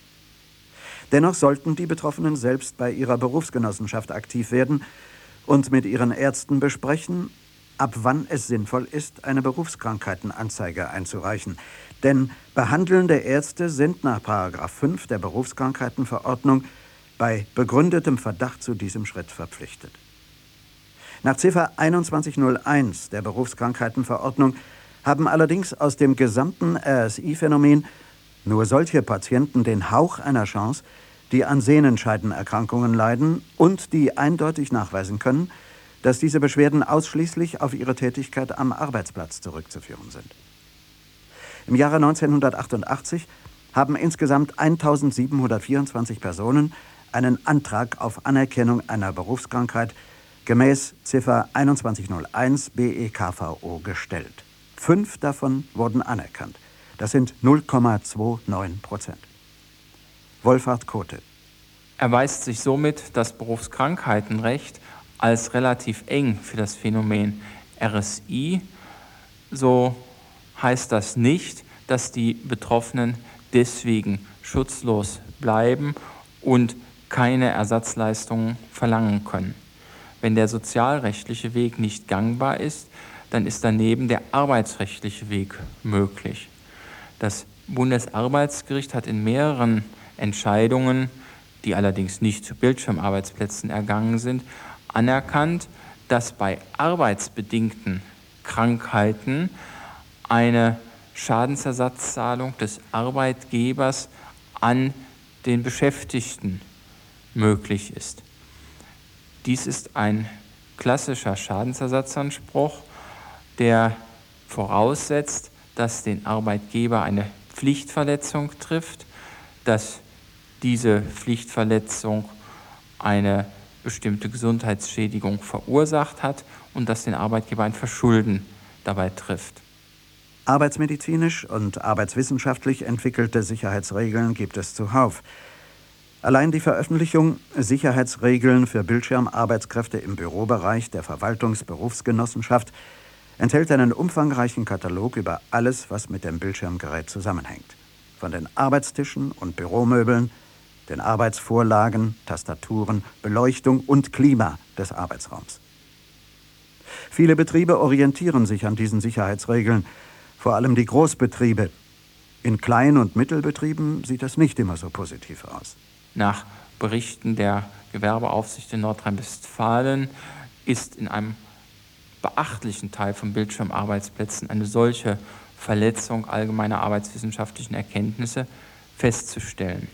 C: Dennoch sollten die Betroffenen selbst bei ihrer Berufsgenossenschaft aktiv werden und mit ihren Ärzten besprechen, ab wann es sinnvoll ist, eine Berufskrankheitenanzeige einzureichen. Denn behandelnde Ärzte sind nach Paragraph fünf der Berufskrankheitenverordnung bei begründetem Verdacht zu diesem Schritt verpflichtet. Nach Ziffer einundzwanzig null eins der Berufskrankheitenverordnung haben allerdings aus dem gesamten R S I-Phänomen nur solche Patienten den Hauch einer Chance, die an Sehnenscheidenerkrankungen leiden und die eindeutig nachweisen können, dass diese Beschwerden ausschließlich auf ihre Tätigkeit am Arbeitsplatz zurückzuführen sind. Im Jahre neunzehnhundertachtundachtzig haben insgesamt eintausendsiebenhundertvierundzwanzig Personen einen Antrag auf Anerkennung einer Berufskrankheit gemäß Ziffer einundzwanzig null eins B E K V O gestellt. Fünf davon wurden anerkannt. Das sind null Komma neunundzwanzig Prozent. Wolfhard Kothe.
L: Erweist sich somit das Berufskrankheitenrecht als relativ eng für das Phänomen R S I, so heißt das nicht, dass die Betroffenen deswegen schutzlos bleiben und keine Ersatzleistungen verlangen können. Wenn der sozialrechtliche Weg nicht gangbar ist, dann ist daneben der arbeitsrechtliche Weg möglich. Das Bundesarbeitsgericht hat in mehreren Entscheidungen, die allerdings nicht zu Bildschirmarbeitsplätzen ergangen sind, anerkannt, dass bei arbeitsbedingten Krankheiten eine Schadensersatzzahlung des Arbeitgebers an den Beschäftigten möglich ist. Dies ist ein klassischer Schadensersatzanspruch, der voraussetzt, dass den Arbeitgeber eine Pflichtverletzung trifft, dass diese Pflichtverletzung eine bestimmte Gesundheitsschädigung verursacht hat und dass den Arbeitgeber ein Verschulden dabei trifft.
C: Arbeitsmedizinisch und arbeitswissenschaftlich entwickelte Sicherheitsregeln gibt es zuhauf. Allein die Veröffentlichung Sicherheitsregeln für Bildschirmarbeitskräfte im Bürobereich der Verwaltungsberufsgenossenschaft enthält einen umfangreichen Katalog über alles, was mit dem Bildschirmgerät zusammenhängt. Von den Arbeitstischen und Büromöbeln, den Arbeitsvorlagen, Tastaturen, Beleuchtung und Klima des Arbeitsraums. Viele Betriebe orientieren sich an diesen Sicherheitsregeln, vor allem die Großbetriebe. In Klein- und Mittelbetrieben sieht das nicht immer so positiv aus.
L: Nach Berichten der Gewerbeaufsicht in Nordrhein-Westfalen ist in einem beachtlichen Teil von Bildschirmarbeitsplätzen eine solche Verletzung allgemeiner arbeitswissenschaftlichen Erkenntnisse festzustellen.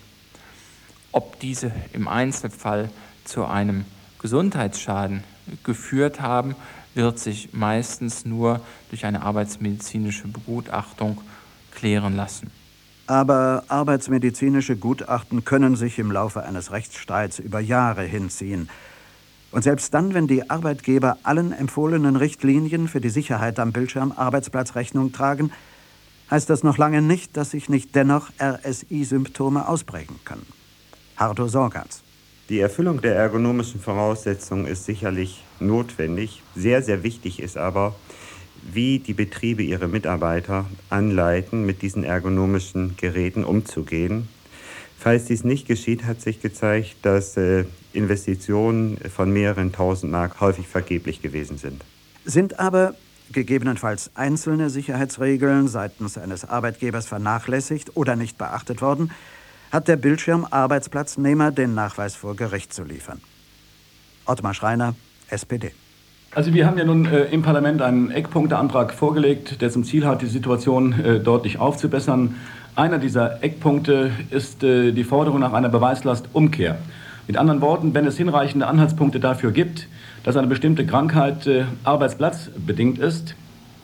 L: Ob diese im Einzelfall zu einem Gesundheitsschaden geführt haben, wird sich meistens nur durch eine arbeitsmedizinische Begutachtung klären lassen.
C: Aber arbeitsmedizinische Gutachten können sich im Laufe eines Rechtsstreits über Jahre hinziehen. Und selbst dann, wenn die Arbeitgeber allen empfohlenen Richtlinien für die Sicherheit am Bildschirmarbeitsplatz Rechnung tragen, heißt das noch lange nicht, dass sich nicht dennoch R S I-Symptome ausprägen können. Hardo Sorgatz.
H: Die Erfüllung der ergonomischen Voraussetzungen ist sicherlich notwendig. Sehr, sehr wichtig ist aber, wie die Betriebe ihre Mitarbeiter anleiten, mit diesen ergonomischen Geräten umzugehen. Falls dies nicht geschieht, hat sich gezeigt, dass äh, Investitionen von mehreren tausend Mark häufig vergeblich gewesen sind.
C: Sind aber gegebenenfalls einzelne Sicherheitsregeln seitens eines Arbeitgebers vernachlässigt oder nicht beachtet worden, hat der Bildschirmarbeitsplatznehmer den Nachweis vor Gericht zu liefern. Ottmar Schreiner, S P D.
I: Also wir haben ja nun äh, im Parlament einen Eckpunkteantrag vorgelegt, der zum Ziel hat, die Situation äh, deutlich aufzubessern. Einer dieser Eckpunkte ist äh, die Forderung nach einer Beweislastumkehr. Mit anderen Worten, wenn es hinreichende Anhaltspunkte dafür gibt, dass eine bestimmte Krankheit äh, arbeitsplatzbedingt ist,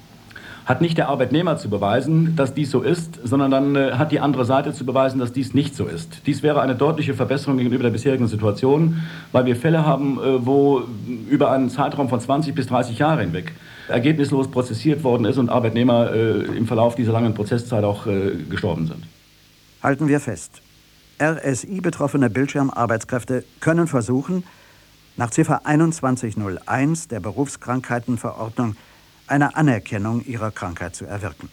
I: hat nicht der Arbeitnehmer zu beweisen, dass dies so ist, sondern dann äh, hat die andere Seite zu beweisen, dass dies nicht so ist. Dies wäre eine deutliche Verbesserung gegenüber der bisherigen Situation, weil wir Fälle haben, äh, wo über einen Zeitraum von zwanzig bis dreißig Jahren hinweg ergebnislos prozessiert worden ist und Arbeitnehmer äh, im Verlauf dieser langen Prozesszeit auch äh, gestorben sind.
C: Halten wir fest. R S I-betroffene Bildschirmarbeitskräfte können versuchen, nach Ziffer einundzwanzig null eins der Berufskrankheitenverordnung eine Anerkennung ihrer Krankheit zu erwirken.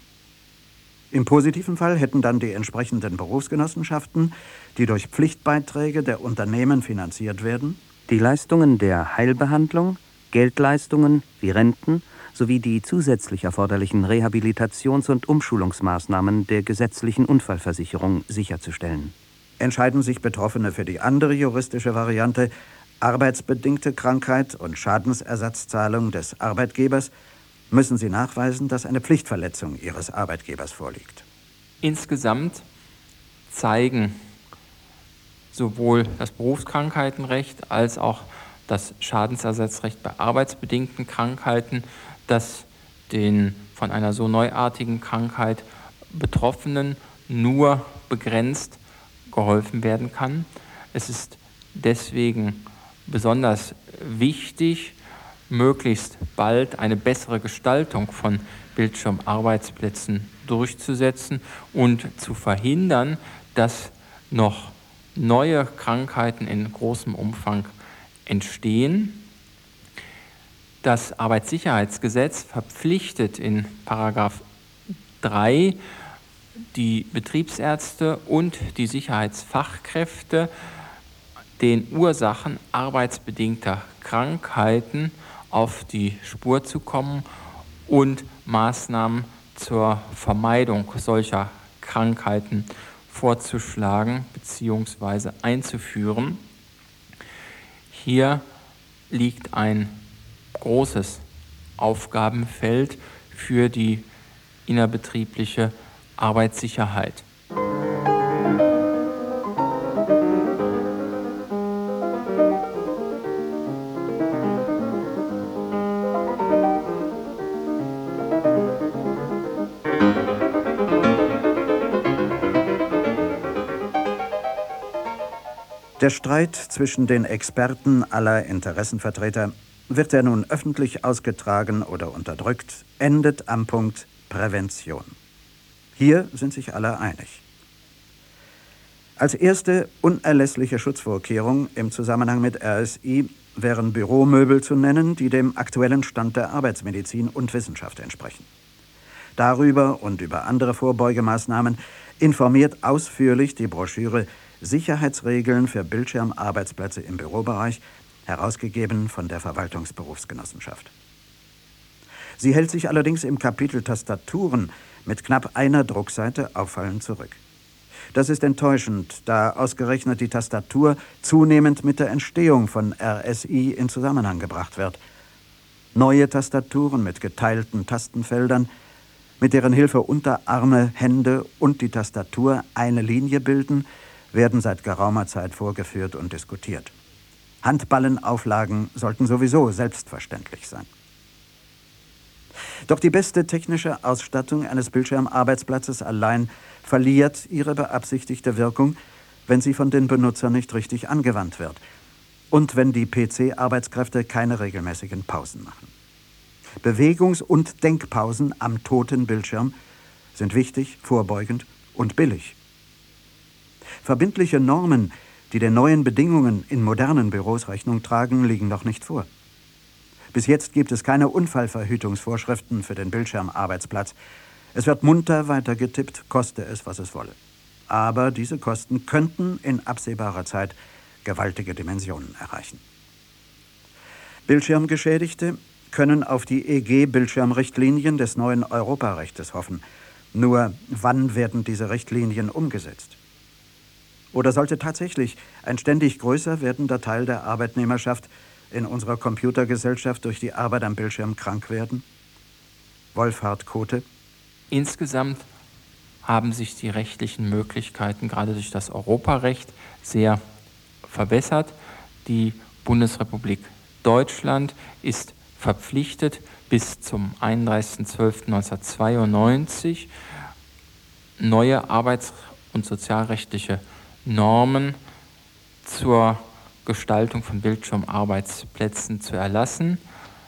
C: Im positiven Fall hätten dann die entsprechenden Berufsgenossenschaften, die durch Pflichtbeiträge der Unternehmen finanziert werden,
B: die Leistungen der Heilbehandlung, Geldleistungen wie Renten sowie die zusätzlich erforderlichen Rehabilitations- und Umschulungsmaßnahmen der gesetzlichen Unfallversicherung sicherzustellen.
C: Entscheiden sich Betroffene für die andere juristische Variante, arbeitsbedingte Krankheit und Schadensersatzzahlung des Arbeitgebers, müssen sie nachweisen, dass eine Pflichtverletzung ihres Arbeitgebers vorliegt.
L: Insgesamt zeigen sowohl das Berufskrankheitenrecht als auch das Schadensersatzrecht bei arbeitsbedingten Krankheiten, dass den von einer so neuartigen Krankheit Betroffenen nur begrenzt geholfen werden kann. Es ist deswegen besonders wichtig, möglichst bald eine bessere Gestaltung von Bildschirmarbeitsplätzen durchzusetzen und zu verhindern, dass noch neue Krankheiten in großem Umfang entstehen. Das Arbeitssicherheitsgesetz verpflichtet in Paragraph drei die Betriebsärzte und die Sicherheitsfachkräfte, den Ursachen arbeitsbedingter Krankheiten auf die Spur zu kommen und Maßnahmen zur Vermeidung solcher Krankheiten vorzuschlagen bzw. einzuführen. Hier liegt ein großes Aufgabenfeld für die innerbetriebliche Arbeitssicherheit.
C: Der Streit zwischen den Experten aller Interessenvertreter, wird er nun öffentlich ausgetragen oder unterdrückt, endet am Punkt Prävention. Hier sind sich alle einig. Als erste unerlässliche Schutzvorkehrung im Zusammenhang mit R S I wären Büromöbel zu nennen, die dem aktuellen Stand der Arbeitsmedizin und Wissenschaft entsprechen. Darüber und über andere Vorbeugemaßnahmen informiert ausführlich die Broschüre Sicherheitsregeln für Bildschirmarbeitsplätze im Bürobereich, herausgegeben von der Verwaltungsberufsgenossenschaft. Sie hält sich allerdings im Kapitel Tastaturen mit knapp einer Druckseite auffallend zurück. Das ist enttäuschend, da ausgerechnet die Tastatur zunehmend mit der Entstehung von R S I in Zusammenhang gebracht wird. Neue Tastaturen mit geteilten Tastenfeldern, mit deren Hilfe Unterarme, Hände und die Tastatur eine Linie bilden, werden seit geraumer Zeit vorgeführt und diskutiert. Handballenauflagen sollten sowieso selbstverständlich sein. Doch die beste technische Ausstattung eines Bildschirmarbeitsplatzes allein verliert ihre beabsichtigte Wirkung, wenn sie von den Benutzern nicht richtig angewandt wird und wenn die P C-Arbeitskräfte keine regelmäßigen Pausen machen. Bewegungs- und Denkpausen am toten Bildschirm sind wichtig, vorbeugend und billig. Verbindliche Normen, die den neuen Bedingungen in modernen Büros Rechnung tragen, liegen noch nicht vor. Bis jetzt gibt es keine Unfallverhütungsvorschriften für den Bildschirmarbeitsplatz. Es wird munter weitergetippt, koste es, was es wolle. Aber diese Kosten könnten in absehbarer Zeit gewaltige Dimensionen erreichen. Bildschirmgeschädigte können auf die E G-Bildschirmrichtlinien des neuen Europarechtes hoffen. Nur wann werden diese Richtlinien umgesetzt? Oder sollte tatsächlich ein ständig größer werdender Teil der Arbeitnehmerschaft in unserer Computergesellschaft durch die Arbeit am Bildschirm krank werden? Wolfhard Kothe.
L: Insgesamt haben sich die rechtlichen Möglichkeiten gerade durch das Europarecht sehr verbessert. Die Bundesrepublik Deutschland ist verpflichtet, bis zum einunddreißigsten zwölften neunzehnhundertzweiundneunzig neue arbeits- und sozialrechtliche Normen zur Gestaltung von Bildschirmarbeitsplätzen zu erlassen.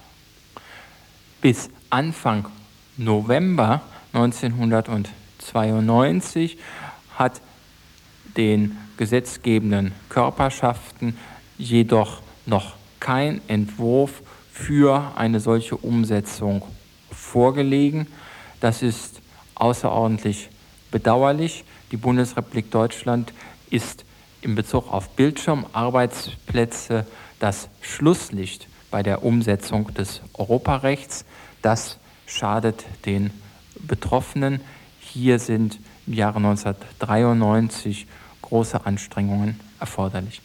L: Bis Anfang November neunzehnhundertzweiundneunzig hat den gesetzgebenden Körperschaften jedoch noch kein Entwurf für eine solche Umsetzung vorgelegen. Das ist außerordentlich bedauerlich. Die Bundesrepublik Deutschland ist in Bezug auf Bildschirmarbeitsplätze das Schlusslicht bei der Umsetzung des Europarechts. Das schadet den Betroffenen. Hier sind im Jahre neunzehnhundertdreiundneunzig große Anstrengungen erforderlich.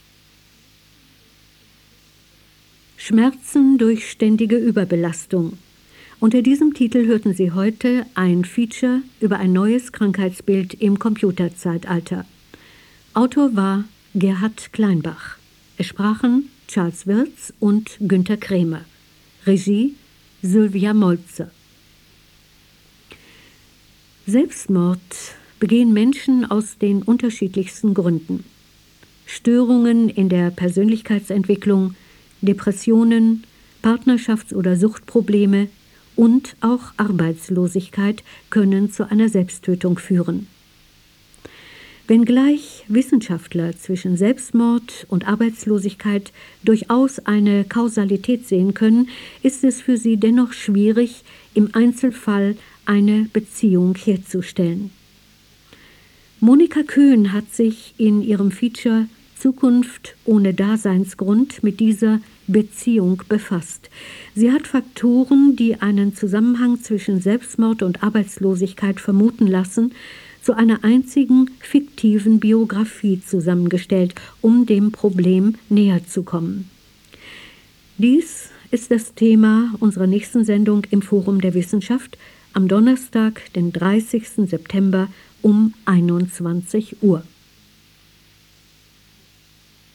A: Schmerzen durch ständige Überbelastung. Unter diesem Titel hörten Sie heute ein Feature über ein neues Krankheitsbild im Computerzeitalter. Autor war Gerhard Kleinbach. Es sprachen Charles Wirz und Günter Krämer. Regie Sylvia Moltze. Selbstmord begehen Menschen aus den unterschiedlichsten Gründen. Störungen in der Persönlichkeitsentwicklung, Depressionen, Partnerschafts- oder Suchtprobleme und auch Arbeitslosigkeit können zu einer Selbsttötung führen. Wenngleich Wissenschaftler zwischen Selbstmord und Arbeitslosigkeit durchaus eine Kausalität sehen können, ist es für sie dennoch schwierig, im Einzelfall eine Beziehung herzustellen. Monika Köhn hat sich in ihrem Feature Zukunft ohne Daseinsgrund mit dieser Beziehung befasst. Sie hat Faktoren, die einen Zusammenhang zwischen Selbstmord und Arbeitslosigkeit vermuten lassen, zu einer einzigen fiktiven Biografie zusammengestellt, um dem Problem näher zu kommen. Dies ist das Thema unserer nächsten Sendung im Forum der Wissenschaft am Donnerstag, den dreißigsten September um einundzwanzig Uhr.